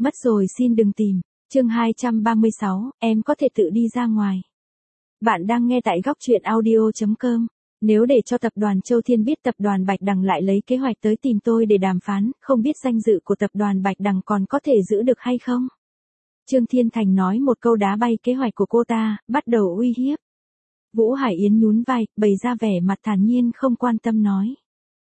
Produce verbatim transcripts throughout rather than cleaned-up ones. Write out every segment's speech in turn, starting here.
Mất rồi xin đừng tìm. Chương hai trăm ba mươi sáu, em có thể tự đi ra ngoài. Bạn đang nghe tại góc truyện audio chấm com. Nếu để cho tập đoàn Châu Thiên biết tập đoàn Bạch Đằng lại lấy kế hoạch tới tìm tôi để đàm phán, không biết danh dự của tập đoàn Bạch Đằng còn có thể giữ được hay không? Trương Thiên Thành nói một câu đá bay kế hoạch của cô ta, bắt đầu uy hiếp. Vũ Hải Yến nhún vai, bày ra vẻ mặt thản nhiên không quan tâm nói.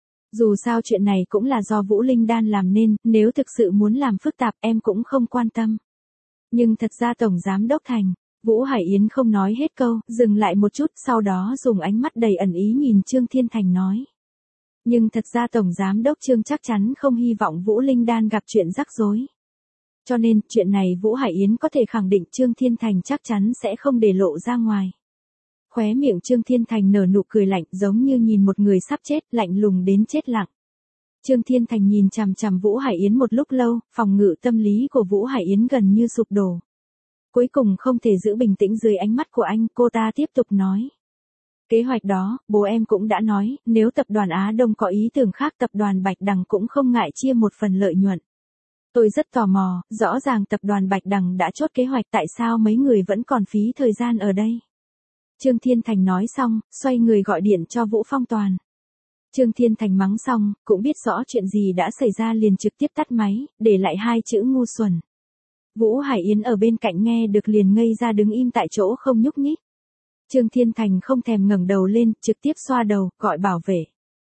Dù sao chuyện này cũng là do Vũ Linh Đan làm nên, nếu thực sự muốn làm phức tạp em cũng không quan tâm. Nhưng thật ra Tổng Giám Đốc Thành, Vũ Hải Yến không nói hết câu, dừng lại một chút, sau đó dùng ánh mắt đầy ẩn ý nhìn Trương Thiên Thành nói. Nhưng thật ra Tổng Giám Đốc Trương chắc chắn không hy vọng Vũ Linh Đan gặp chuyện rắc rối. Cho nên, chuyện này Vũ Hải Yến có thể khẳng định Trương Thiên Thành chắc chắn sẽ không để lộ ra ngoài. Khóe miệng Trương Thiên Thành nở nụ cười lạnh giống như nhìn một người sắp chết, lạnh lùng đến chết lặng. Trương Thiên Thành nhìn chằm chằm Vũ Hải Yến một lúc lâu, phòng ngự tâm lý của Vũ Hải Yến gần như sụp đổ. Cuối cùng không thể giữ bình tĩnh dưới ánh mắt của anh, cô ta tiếp tục nói. Kế hoạch đó, bố em cũng đã nói, nếu tập đoàn Á Đông có ý tưởng khác tập đoàn Bạch Đằng cũng không ngại chia một phần lợi nhuận. Tôi rất tò mò, rõ ràng tập đoàn Bạch Đằng đã chốt kế hoạch tại sao mấy người vẫn còn phí thời gian ở đây. Trương Thiên Thành nói xong, xoay người gọi điện cho Vũ Phong Toàn. Trương Thiên Thành mắng xong, cũng biết rõ chuyện gì đã xảy ra liền trực tiếp tắt máy, để lại hai chữ ngu xuẩn. Vũ Hải Yến ở bên cạnh nghe được liền ngây ra đứng im tại chỗ không nhúc nhích. Trương Thiên Thành không thèm ngẩng đầu lên, trực tiếp xoa đầu, gọi bảo vệ.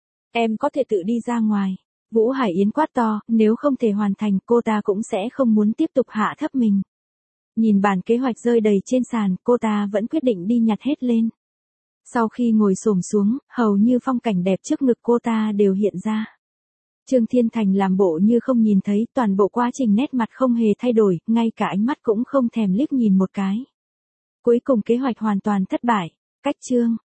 Em có thể tự đi ra ngoài. Vũ Hải Yến quát to, nếu không thể hoàn thành cô ta cũng sẽ không muốn tiếp tục hạ thấp mình. Nhìn bản kế hoạch rơi đầy trên sàn, cô ta vẫn quyết định đi nhặt hết lên. Sau khi ngồi xổm xuống, hầu như phong cảnh đẹp trước ngực cô ta đều hiện ra. Trương Thiên Thành làm bộ như không nhìn thấy, toàn bộ quá trình nét mặt không hề thay đổi, ngay cả ánh mắt cũng không thèm liếc nhìn một cái. Cuối cùng kế hoạch hoàn toàn thất bại. Cách chương